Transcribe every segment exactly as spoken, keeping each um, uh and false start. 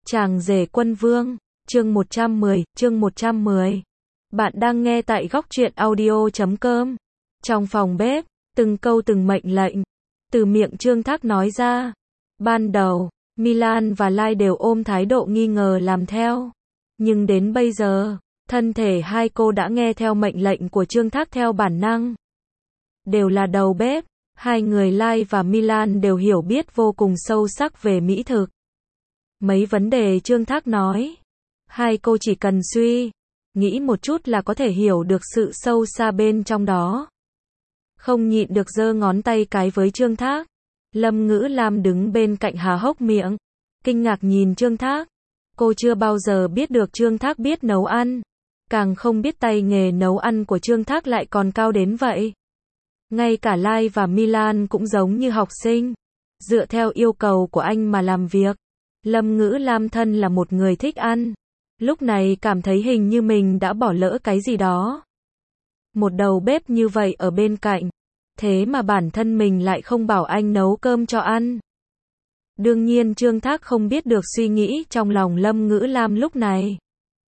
Chàng rể quân vương, chương một trăm mười, chương một trăm mười. Bạn đang nghe tại góc truyện audio chấm com. Trong phòng bếp, từng câu từng mệnh lệnh, từ miệng Trương Thác nói ra. Ban đầu, Milan và Lai đều ôm thái độ nghi ngờ làm theo. Nhưng đến bây giờ, thân thể hai cô đã nghe theo mệnh lệnh của Trương Thác theo bản năng. Đều là đầu bếp, hai người Lai và Milan đều hiểu biết vô cùng sâu sắc về mỹ thực. Mấy vấn đề Trương Thác nói, hai cô chỉ cần suy nghĩ một chút là có thể hiểu được sự sâu xa bên trong đó. Không nhịn được giơ ngón tay cái với Trương Thác. Lâm Ngữ Lam đứng bên cạnh há hốc miệng, kinh ngạc nhìn Trương Thác. Cô chưa bao giờ biết được Trương Thác biết nấu ăn, càng không biết tay nghề nấu ăn của Trương Thác lại còn cao đến vậy. Ngay cả Lai và Milan cũng giống như học sinh, dựa theo yêu cầu của anh mà làm việc. Lâm Ngữ Lam thân là một người thích ăn, lúc này cảm thấy hình như mình đã bỏ lỡ cái gì đó. Một đầu bếp như vậy ở bên cạnh, thế mà bản thân mình lại không bảo anh nấu cơm cho ăn. Đương nhiên Trương Thác không biết được suy nghĩ trong lòng Lâm Ngữ Lam lúc này.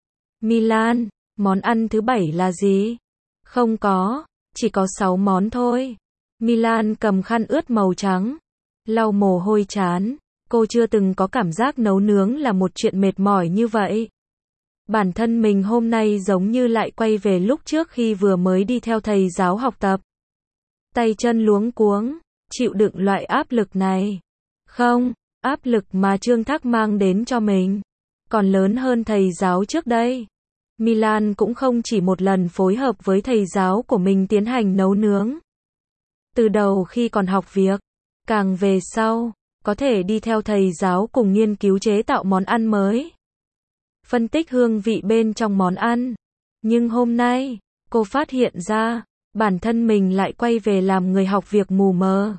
Milan, món ăn thứ bảy là gì? Không có, chỉ có sáu món thôi. Milan cầm khăn ướt màu trắng, lau mồ hôi trán. Cô chưa từng có cảm giác nấu nướng là một chuyện mệt mỏi như vậy. Bản thân mình hôm nay giống như lại quay về lúc trước khi vừa mới đi theo thầy giáo học tập. Tay chân luống cuống, chịu đựng loại áp lực này. Không, áp lực mà Trương Thác mang đến cho mình còn lớn hơn thầy giáo trước đây. Milan cũng không chỉ một lần phối hợp với thầy giáo của mình tiến hành nấu nướng. Từ đầu khi còn học việc, càng về sau, có thể đi theo thầy giáo cùng nghiên cứu chế tạo món ăn mới, phân tích hương vị bên trong món ăn. Nhưng hôm nay, cô phát hiện ra, bản thân mình lại quay về làm người học việc mù mờ.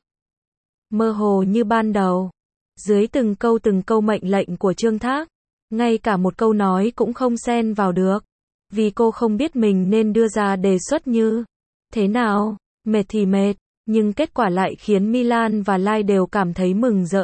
Mơ hồ như ban đầu, dưới từng câu từng câu mệnh lệnh của Trương Thác, ngay cả một câu nói cũng không xen vào được, vì cô không biết mình nên đưa ra đề xuất như thế nào. Mệt thì mệt, nhưng kết quả lại khiến Milan và Lai đều cảm thấy mừng rỡ.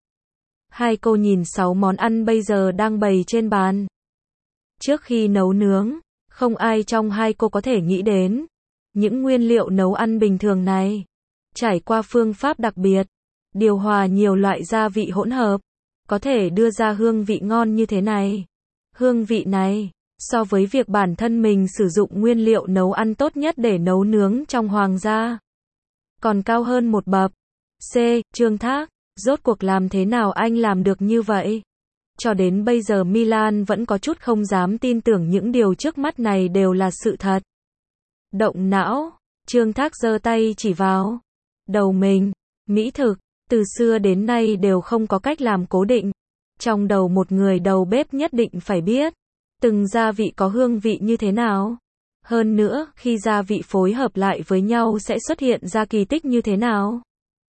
Hai cô nhìn sáu món ăn bây giờ đang bày trên bàn. Trước khi nấu nướng, không ai trong hai cô có thể nghĩ đến những nguyên liệu nấu ăn bình thường này. Trải qua phương pháp đặc biệt, điều hòa nhiều loại gia vị hỗn hợp, có thể đưa ra hương vị ngon như thế này. Hương vị này, so với việc bản thân mình sử dụng nguyên liệu nấu ăn tốt nhất để nấu nướng trong hoàng gia, còn cao hơn một bậc. C. Trương Thác, rốt cuộc làm thế nào anh làm được như vậy? Cho đến bây giờ Milan vẫn có chút không dám tin tưởng những điều trước mắt này đều là sự thật. Động não, Trương Thác giơ tay chỉ vào đầu mình. Mỹ thực, từ xưa đến nay đều không có cách làm cố định. Trong đầu một người đầu bếp nhất định phải biết từng gia vị có hương vị như thế nào. Hơn nữa, khi gia vị phối hợp lại với nhau sẽ xuất hiện ra kỳ tích như thế nào.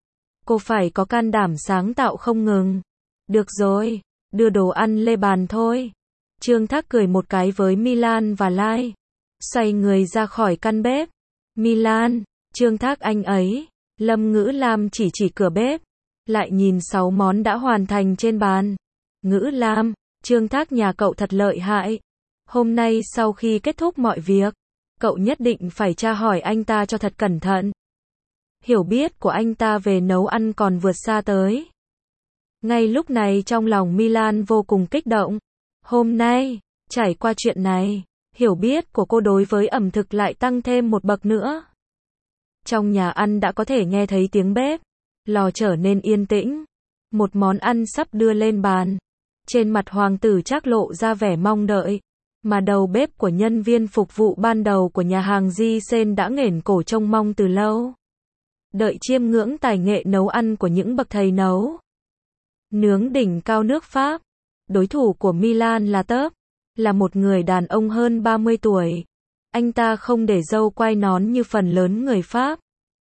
Cô phải có can đảm sáng tạo không ngừng. Được rồi, đưa đồ ăn lên bàn thôi. Trương Thác cười một cái với Milan và Lai, xoay người ra khỏi căn bếp. Milan, Trương Thác anh ấy. Lâm Ngữ Lam chỉ chỉ cửa bếp, lại nhìn sáu món đã hoàn thành trên bàn. Ngữ Lam, Trương Thác nhà cậu thật lợi hại. Hôm nay sau khi kết thúc mọi việc, cậu nhất định phải tra hỏi anh ta cho thật cẩn thận. Hiểu biết của anh ta về nấu ăn còn vượt xa tới. Ngay lúc này trong lòng Milan vô cùng kích động. Hôm nay, trải qua chuyện này, hiểu biết của cô đối với ẩm thực lại tăng thêm một bậc nữa. Trong nhà ăn đã có thể nghe thấy tiếng bếp, lò trở nên yên tĩnh. Một món ăn sắp đưa lên bàn. Trên mặt hoàng tử Trác lộ ra vẻ mong đợi, mà đầu bếp của nhân viên phục vụ ban đầu của nhà hàng Di Sen đã nghển cổ trông mong từ lâu. Đợi chiêm ngưỡng tài nghệ nấu ăn của những bậc thầy nấu nướng đỉnh cao nước Pháp. Đối thủ của Milan là Tớp, là một người đàn ông hơn ba mươi tuổi. Anh ta không để râu quai nón như phần lớn người Pháp.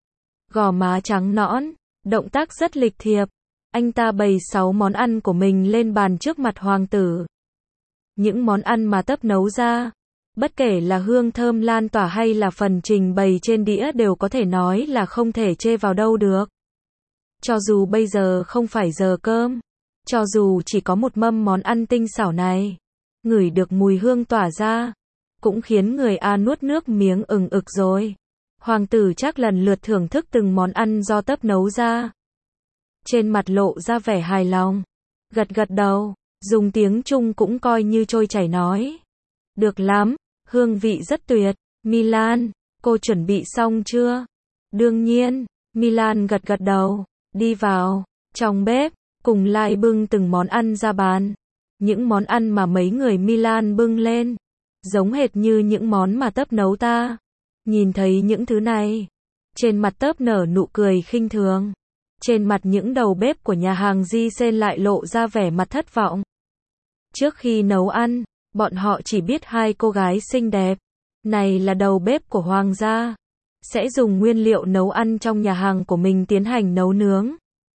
Gò má trắng nõn, động tác rất lịch thiệp. Anh ta bày sáu món ăn của mình lên bàn trước mặt hoàng tử. Những món ăn mà Tớp nấu ra, bất kể là hương thơm lan tỏa hay là phần trình bày trên đĩa đều có thể nói là không thể chê vào đâu được. Cho dù bây giờ không phải giờ cơm, Cho dù chỉ có một mâm món ăn tinh xảo này, ngửi được mùi hương tỏa ra, cũng khiến người A nuốt nước miếng ừng ực rồi. Hoàng tử Trác lần lượt thưởng thức từng món ăn do Tấp nấu ra. Trên mặt lộ ra vẻ hài lòng, gật gật đầu, dùng tiếng Trung cũng coi như trôi chảy nói. Được lắm, hương vị rất tuyệt. Milan, cô chuẩn bị xong chưa? Đương nhiên, Milan gật gật đầu, đi vào, trong bếp, cùng lại bưng từng món ăn ra bàn. Những món ăn mà mấy người Milan bưng lên, giống hệt như những món mà Tấp nấu ta. Nhìn thấy những thứ này, trên mặt Tấp nở nụ cười khinh thường. Trên mặt những đầu bếp của nhà hàng Di Sen lại lộ ra vẻ mặt thất vọng. Trước khi nấu ăn, bọn họ chỉ biết hai cô gái xinh đẹp này là đầu bếp của hoàng gia, sẽ dùng nguyên liệu nấu ăn trong nhà hàng của mình tiến hành nấu nướng.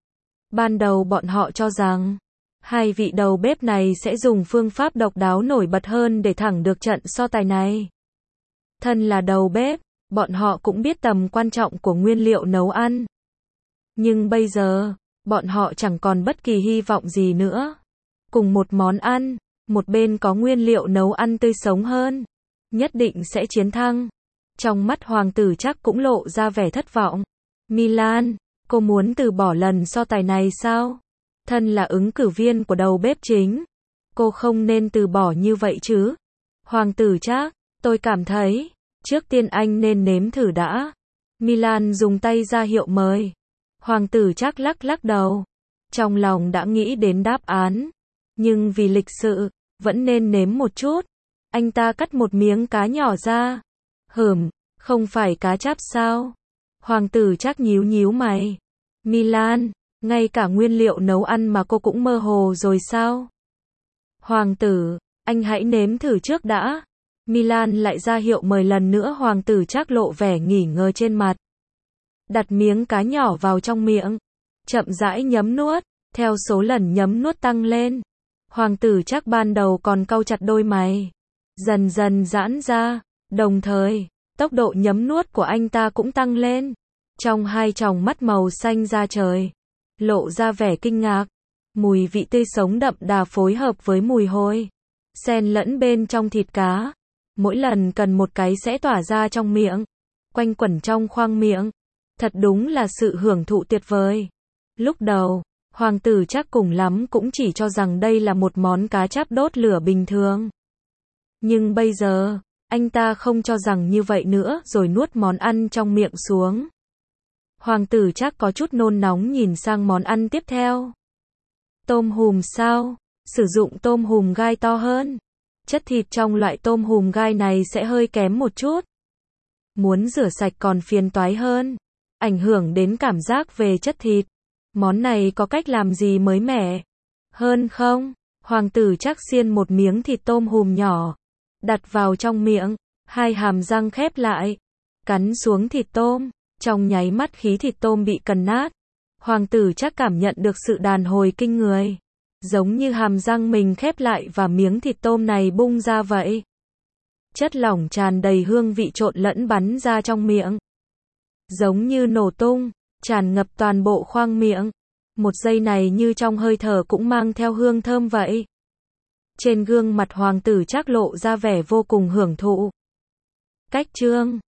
Ban đầu bọn họ cho rằng, hai vị đầu bếp này sẽ dùng phương pháp độc đáo nổi bật hơn để thắng được trận so tài này. Thân là đầu bếp, bọn họ cũng biết tầm quan trọng của nguyên liệu nấu ăn. Nhưng bây giờ, bọn họ chẳng còn bất kỳ hy vọng gì nữa. Cùng một món ăn, một bên có nguyên liệu nấu ăn tươi sống hơn, nhất định sẽ chiến thắng. Trong mắt hoàng tử Trác cũng lộ ra vẻ thất vọng. Milan, cô muốn từ bỏ lần so tài này sao? Thân là ứng cử viên của đầu bếp chính, cô không nên từ bỏ như vậy chứ. Hoàng tử Trác, tôi cảm thấy, trước tiên anh nên nếm thử đã. Milan dùng tay ra hiệu mời. Hoàng tử Trác lắc lắc đầu. Trong lòng đã nghĩ đến đáp án. Nhưng vì lịch sự, vẫn nên nếm một chút. Anh ta cắt một miếng cá nhỏ ra. Hửm, không phải cá cháp sao? Hoàng tử Trác nhíu nhíu mày. Milan, ngay cả nguyên liệu nấu ăn mà cô cũng mơ hồ rồi sao? Hoàng tử, anh hãy nếm thử trước đã. Milan lại ra hiệu mời lần nữa. Hoàng tử Trác lộ vẻ nghỉ ngơi trên mặt. Đặt miếng cá nhỏ vào trong miệng, chậm rãi nhấm nuốt, theo số lần nhấm nuốt tăng lên. Hoàng tử Trác ban đầu còn cau chặt đôi mày, dần dần giãn ra, đồng thời, tốc độ nhấm nuốt của anh ta cũng tăng lên. Trong hai tròng mắt màu xanh da trời, lộ ra vẻ kinh ngạc. Mùi vị tươi sống đậm đà phối hợp với mùi hôi, xen lẫn bên trong thịt cá. Mỗi lần cần một cái sẽ tỏa ra trong miệng, quanh quẩn trong khoang miệng. Thật đúng là sự hưởng thụ tuyệt vời. Lúc đầu, hoàng tử Trác cùng lắm cũng chỉ cho rằng đây là một món cá cháp đốt lửa bình thường. Nhưng bây giờ, anh ta không cho rằng như vậy nữa rồi nuốt món ăn trong miệng xuống. Hoàng tử Trác có chút nôn nóng nhìn sang món ăn tiếp theo. Tôm hùm sao? Sử dụng tôm hùm gai to hơn. Chất thịt trong loại tôm hùm gai này sẽ hơi kém một chút. Muốn rửa sạch còn phiền toái hơn, ảnh hưởng đến cảm giác về chất thịt. Món này có cách làm gì mới mẻ hơn không? Hoàng tử Trác xiên một miếng thịt tôm hùm nhỏ, đặt vào trong miệng, hai hàm răng khép lại, cắn xuống thịt tôm. Trong nháy mắt khí thịt tôm bị cắn nát. Hoàng tử Trác cảm nhận được sự đàn hồi kinh người, giống như hàm răng mình khép lại và miếng thịt tôm này bung ra vậy. Chất lỏng tràn đầy hương vị trộn lẫn bắn ra trong miệng, giống như nổ tung, tràn ngập toàn bộ khoang miệng. Một giây này như trong hơi thở cũng mang theo hương thơm vậy. Trên gương mặt hoàng tử Trác lộ ra vẻ vô cùng hưởng thụ. Cách chương